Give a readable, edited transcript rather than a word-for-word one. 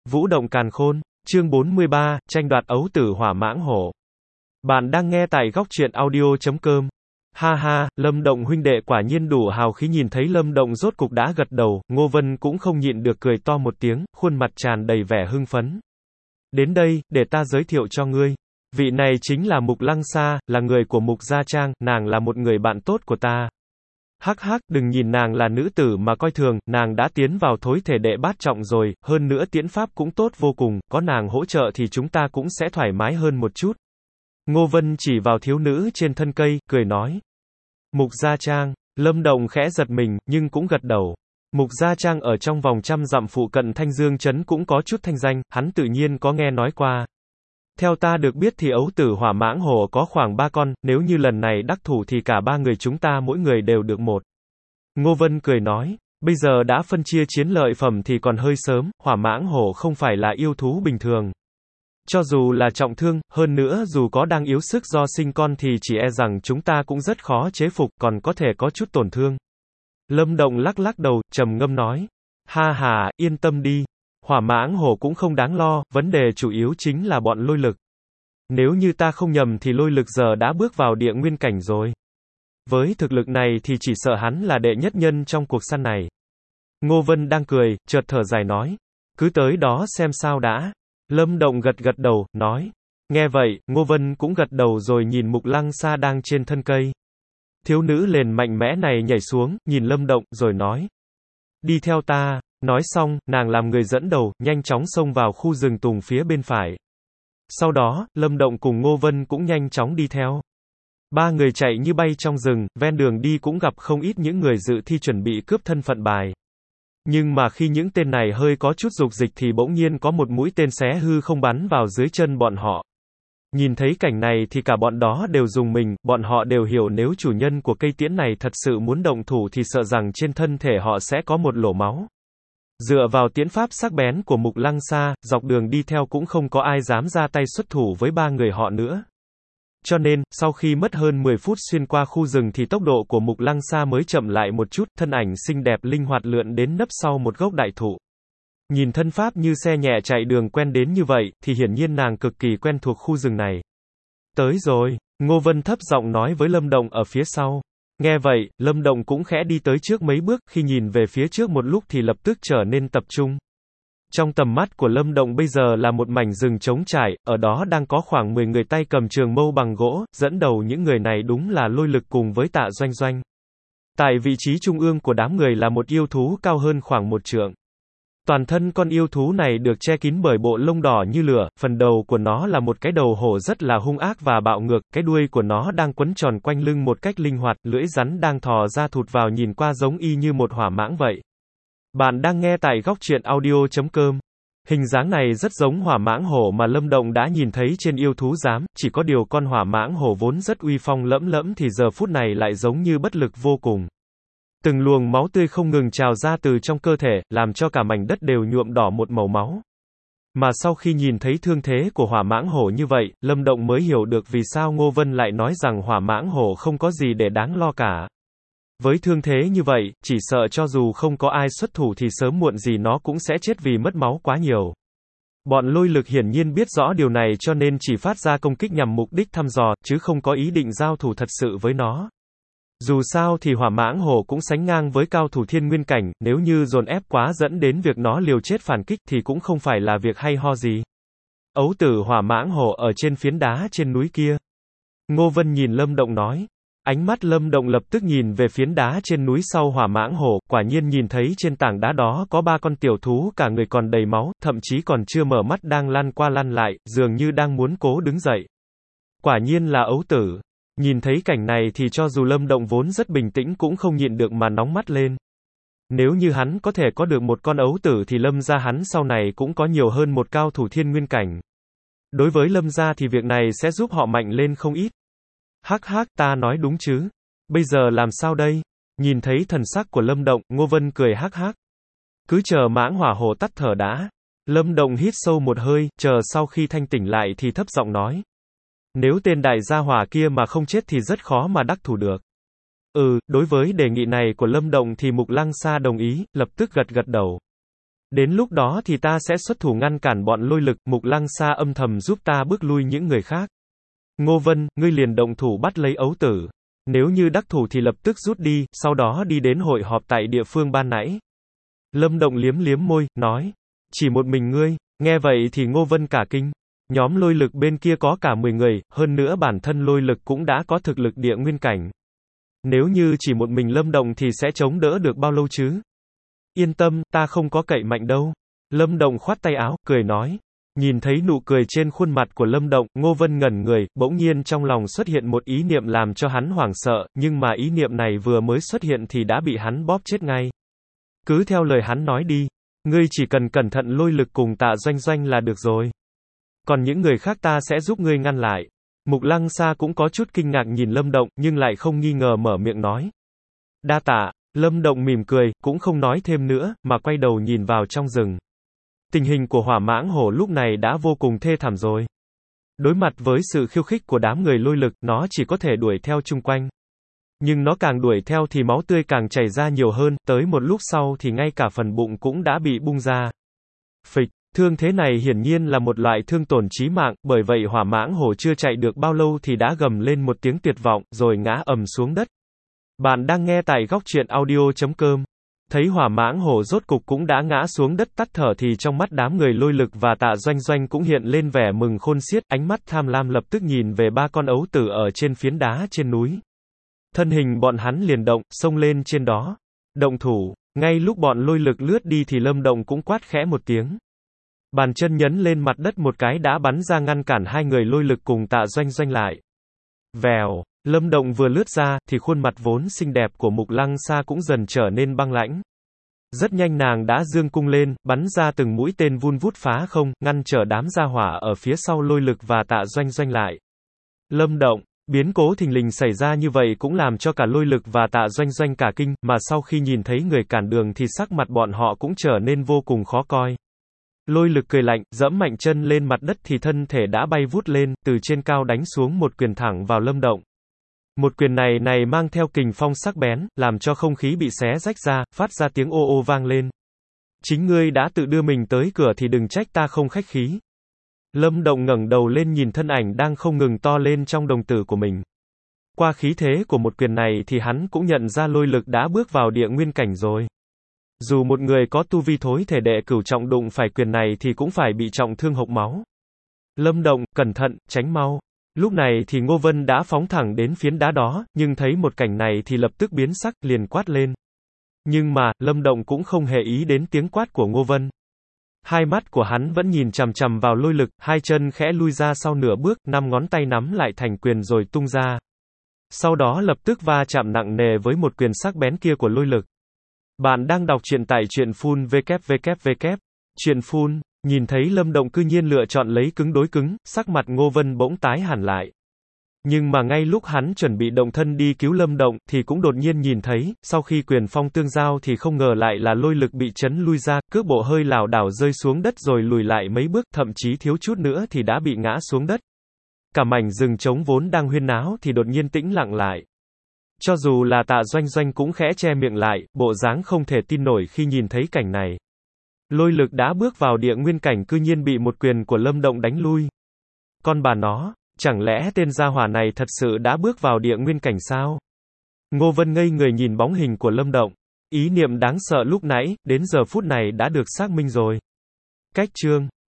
Vũ động càn khôn, chương 43, tranh đoạt ấu tử hỏa mãng hổ. Bạn đang nghe tại góc truyện audio.com. Ha ha, Lâm Động huynh đệ quả nhiên đủ hào khí. Nhìn thấy Lâm Động rốt cục đã gật đầu, Ngô Vân cũng không nhịn được cười to một tiếng, khuôn mặt tràn đầy vẻ hưng phấn. Đến đây, để ta giới thiệu cho ngươi. Vị này chính là Mục Lăng Sa, là người của Mục Gia Trang, nàng là một người bạn tốt của ta. Hắc hắc, đừng nhìn nàng là nữ tử mà coi thường, nàng đã tiến vào thối thể đệ bát trọng rồi, hơn nữa tiễn pháp cũng tốt vô cùng, có nàng hỗ trợ thì chúng ta cũng sẽ thoải mái hơn một chút. Ngô Vân chỉ vào thiếu nữ trên thân cây, cười nói. Mục Gia Trang, Lâm Động khẽ giật mình, nhưng cũng gật đầu. Mục Gia Trang ở trong vòng 100 dặm phụ cận Thanh Dương Trấn cũng có chút thanh danh, hắn tự nhiên có nghe nói qua. Theo ta được biết thì ấu tử hỏa mãng hổ có khoảng 3 con, nếu như lần này đắc thủ thì cả 3 người chúng ta mỗi người đều được một. Ngô Vân cười nói, bây giờ đã phân chia chiến lợi phẩm thì còn hơi sớm, hỏa mãng hổ không phải là yêu thú bình thường. Cho dù là trọng thương, hơn nữa dù có đang yếu sức do sinh con thì chỉ e rằng chúng ta cũng rất khó chế phục, còn có thể có chút tổn thương. Lâm Động lắc lắc đầu, trầm ngâm nói, ha ha, yên tâm đi. Hỏa mãng hổ cũng không đáng lo, vấn đề chủ yếu chính là bọn lôi lực. Nếu như ta không nhầm thì lôi lực giờ đã bước vào địa nguyên cảnh rồi. Với thực lực này thì chỉ sợ hắn là đệ nhất nhân trong cuộc săn này. Ngô Vân đang cười, chợt thở dài nói. Cứ tới đó xem sao đã. Lâm Động gật gật đầu, nói. Nghe vậy, Ngô Vân cũng gật đầu rồi nhìn Mục Lăng Sa đang trên thân cây. Thiếu nữ liền mạnh mẽ này nhảy xuống, nhìn Lâm Động, rồi nói. Đi theo ta. Nói xong, nàng làm người dẫn đầu, nhanh chóng xông vào khu rừng tùng phía bên phải. Sau đó, Lâm Động cùng Ngô Vân cũng nhanh chóng đi theo. Ba người chạy như bay trong rừng, ven đường đi cũng gặp không ít những người dự thi chuẩn bị cướp thân phận bài. Nhưng mà khi những tên này hơi có chút dục dịch thì bỗng nhiên có một mũi tên xé hư không bắn vào dưới chân bọn họ. Nhìn thấy cảnh này thì cả bọn đó đều rùng mình, bọn họ đều hiểu nếu chủ nhân của cây tiễn này thật sự muốn động thủ thì sợ rằng trên thân thể họ sẽ có một lỗ máu. Dựa vào tiễn pháp sắc bén của Mục Lăng Sa, dọc đường đi theo cũng không có ai dám ra tay xuất thủ với ba người họ nữa. Cho nên, sau khi mất hơn 10 phút xuyên qua khu rừng thì tốc độ của Mục Lăng Sa mới chậm lại một chút, thân ảnh xinh đẹp linh hoạt lượn đến nấp sau một gốc đại thụ. Nhìn thân pháp như xe nhẹ chạy đường quen đến như vậy, thì hiển nhiên nàng cực kỳ quen thuộc khu rừng này. Tới rồi, Ngô Vân thấp giọng nói với Lâm Động ở phía sau. Nghe vậy, Lâm Động cũng khẽ đi tới trước mấy bước, khi nhìn về phía trước một lúc thì lập tức trở nên tập trung. Trong tầm mắt của Lâm Động bây giờ là một mảnh rừng trống trải, ở đó đang có khoảng 10 người tay cầm trường mâu bằng gỗ, dẫn đầu những người này đúng là lôi lực cùng với Tạ Doanh Doanh. Tại vị trí trung ương của đám người là một yêu thú cao hơn khoảng 1 trượng. Toàn thân con yêu thú này được che kín bởi bộ lông đỏ như lửa, phần đầu của nó là một cái đầu hổ rất là hung ác và bạo ngược, cái đuôi của nó đang quấn tròn quanh lưng một cách linh hoạt, lưỡi rắn đang thò ra thụt vào nhìn qua giống y như một hỏa mãng vậy. Bạn đang nghe tại góc truyện audio.com. Hình dáng này rất giống hỏa mãng hổ mà Lâm Động đã nhìn thấy trên yêu thú giám, chỉ có điều con hỏa mãng hổ vốn rất uy phong lẫm lẫm thì giờ phút này lại giống như bất lực vô cùng. Từng luồng máu tươi không ngừng trào ra từ trong cơ thể, làm cho cả mảnh đất đều nhuộm đỏ một màu máu. Mà sau khi nhìn thấy thương thế của hỏa mãng hổ như vậy, Lâm Động mới hiểu được vì sao Ngô Vân lại nói rằng hỏa mãng hổ không có gì để đáng lo cả. Với thương thế như vậy, chỉ sợ cho dù không có ai xuất thủ thì sớm muộn gì nó cũng sẽ chết vì mất máu quá nhiều. Bọn lôi lực hiển nhiên biết rõ điều này cho nên chỉ phát ra công kích nhằm mục đích thăm dò, chứ không có ý định giao thủ thật sự với nó. Dù sao thì hỏa mãng hổ cũng sánh ngang với cao thủ thiên nguyên cảnh, nếu như dồn ép quá dẫn đến việc nó liều chết phản kích thì cũng không phải là việc hay ho gì. Ấu tử hỏa mãng hổ ở trên phiến đá trên núi kia. Ngô Vân nhìn Lâm Động nói. Ánh mắt Lâm Động lập tức nhìn về phiến đá trên núi sau hỏa mãng hổ, quả nhiên nhìn thấy trên tảng đá đó có 3 con tiểu thú cả người còn đầy máu, thậm chí còn chưa mở mắt đang lăn qua lăn lại, dường như đang muốn cố đứng dậy. Quả nhiên là ấu tử. Nhìn thấy cảnh này thì cho dù Lâm Động vốn rất bình tĩnh cũng không nhịn được mà nóng mắt lên. Nếu như hắn có thể có được một con ấu tử thì Lâm gia hắn sau này cũng có nhiều hơn một cao thủ thiên nguyên cảnh. Đối với Lâm gia thì việc này sẽ giúp họ mạnh lên không ít. Hắc hắc, ta nói đúng chứ. Bây giờ làm sao đây? Nhìn thấy thần sắc của Lâm Động, Ngô Vân cười hắc hắc. Cứ chờ mãng hỏa hổ tắt thở đã. Lâm Động hít sâu một hơi, chờ sau khi thanh tỉnh lại thì thấp giọng nói. Nếu tên đại gia hỏa kia mà không chết thì rất khó mà đắc thủ được. Đối với đề nghị này của Lâm Động thì Mục Lăng Sa đồng ý, lập tức gật gật đầu. Đến lúc đó thì ta sẽ xuất thủ ngăn cản bọn lôi lực, Mục Lăng Sa âm thầm giúp ta bước lui những người khác. Ngô Vân, ngươi liền động thủ bắt lấy ấu tử. Nếu như đắc thủ thì lập tức rút đi, sau đó đi đến hội họp tại địa phương ban nãy. Lâm Động liếm liếm môi, nói. Chỉ một mình ngươi, nghe vậy thì Ngô Vân cả kinh. Nhóm lôi lực bên kia có cả 10 người, hơn nữa bản thân lôi lực cũng đã có thực lực địa nguyên cảnh. Nếu như chỉ một mình Lâm Động thì sẽ chống đỡ được bao lâu chứ? Yên tâm, ta không có cậy mạnh đâu. Lâm Động khoát tay áo, cười nói. Nhìn thấy nụ cười trên khuôn mặt của Lâm Động, Ngô Vân ngẩn người, bỗng nhiên trong lòng xuất hiện một ý niệm làm cho hắn hoảng sợ, nhưng mà ý niệm này vừa mới xuất hiện thì đã bị hắn bóp chết ngay. Cứ theo lời hắn nói đi. Ngươi chỉ cần cẩn thận lôi lực cùng Tạ Doanh Doanh là được rồi. Còn những người khác ta sẽ giúp ngươi ngăn lại. Mục Lăng Sa cũng có chút kinh ngạc nhìn Lâm Động, nhưng lại không nghi ngờ mở miệng nói. Đa tạ. Lâm Động mỉm cười, cũng không nói thêm nữa, mà quay đầu nhìn vào trong rừng. Tình hình của Hỏa Mãng Hổ lúc này đã vô cùng thê thảm rồi. Đối mặt với sự khiêu khích của đám người lôi lực, nó chỉ có thể đuổi theo chung quanh. Nhưng nó càng đuổi theo thì máu tươi càng chảy ra nhiều hơn, tới một lúc sau thì ngay cả phần bụng cũng đã bị bung ra. Phịch, thương thế này hiển nhiên là một loại thương tổn chí mạng, bởi vậy Hỏa Mãng Hổ chưa chạy được bao lâu thì đã gầm lên một tiếng tuyệt vọng, rồi ngã ầm xuống đất. Bạn đang nghe tại góc truyện audio.com. Thấy Hỏa Mãng Hổ rốt cục cũng đã ngã xuống đất tắt thở thì trong mắt đám người lôi lực và Tạ Doanh Doanh cũng hiện lên vẻ mừng khôn xiết, ánh mắt tham lam lập tức nhìn về ba con ấu tử ở trên phiến đá trên núi. Thân hình bọn hắn liền động, xông lên trên đó. Động thủ, ngay lúc bọn lôi lực lướt đi thì Lâm Động cũng quát khẽ một tiếng. Bàn chân nhấn lên mặt đất một cái đã bắn ra ngăn cản hai người lôi lực cùng Tạ Doanh Doanh lại. Vèo, Lâm Động vừa lướt ra, thì khuôn mặt vốn xinh đẹp của Mục Lăng Sa cũng dần trở nên băng lãnh. Rất nhanh nàng đã giương cung lên, bắn ra từng mũi tên vun vút phá không, ngăn trở đám gia hỏa ở phía sau lôi lực và Tạ Doanh Doanh lại. Lâm Động, biến cố thình lình xảy ra như vậy cũng làm cho cả lôi lực và Tạ Doanh Doanh cả kinh, mà sau khi nhìn thấy người cản đường thì sắc mặt bọn họ cũng trở nên vô cùng khó coi. Lôi lực cười lạnh, giẫm mạnh chân lên mặt đất thì thân thể đã bay vút lên, từ trên cao đánh xuống một quyền thẳng vào Lâm Động. Một quyền này mang theo kình phong sắc bén, làm cho không khí bị xé rách ra, phát ra tiếng ô ô vang lên. Chính ngươi đã tự đưa mình tới cửa thì đừng trách ta không khách khí. Lâm Động ngẩng đầu lên nhìn thân ảnh đang không ngừng to lên trong đồng tử của mình. Qua khí thế của một quyền này thì hắn cũng nhận ra lôi lực đã bước vào địa nguyên cảnh rồi. Dù một người có tu vi thối thể đệ cửu trọng đụng phải quyền này thì cũng phải bị trọng thương hộc máu. Lâm Động, cẩn thận, tránh mau. Lúc này thì Ngô Vân đã phóng thẳng đến phiến đá đó, nhưng thấy một cảnh này thì lập tức biến sắc, liền quát lên. Nhưng mà, Lâm Động cũng không hề ý đến tiếng quát của Ngô Vân. Hai mắt của hắn vẫn nhìn chằm chằm vào lôi lực, hai chân khẽ lui ra sau nửa bước, 5 ngón tay nắm lại thành quyền rồi tung ra. Sau đó lập tức va chạm nặng nề với một quyền sắc bén kia của lôi lực. Bạn đang đọc truyện tại truyện full www. Truyện full, nhìn thấy Lâm Động cư nhiên lựa chọn lấy cứng đối cứng, sắc mặt Ngô Vân bỗng tái hẳn lại. Nhưng mà ngay lúc hắn chuẩn bị động thân đi cứu Lâm Động, thì cũng đột nhiên nhìn thấy, sau khi quyền phong tương giao thì không ngờ lại là lôi lực bị chấn lui ra, cước bộ hơi lảo đảo rơi xuống đất rồi lùi lại mấy bước, thậm chí thiếu chút nữa thì đã bị ngã xuống đất. Cả mảnh rừng trống vốn đang huyên náo thì đột nhiên tĩnh lặng lại. Cho dù là Tạ Doanh Doanh cũng khẽ che miệng lại, bộ dáng không thể tin nổi khi nhìn thấy cảnh này. Lôi lực đã bước vào địa nguyên cảnh cư nhiên bị một quyền của Lâm Động đánh lui. Con bà nó, chẳng lẽ tên gia hỏa này thật sự đã bước vào địa nguyên cảnh sao? Ngô Vân ngây người nhìn bóng hình của Lâm Động. Ý niệm đáng sợ lúc nãy, đến giờ phút này đã được xác minh rồi. Cách chương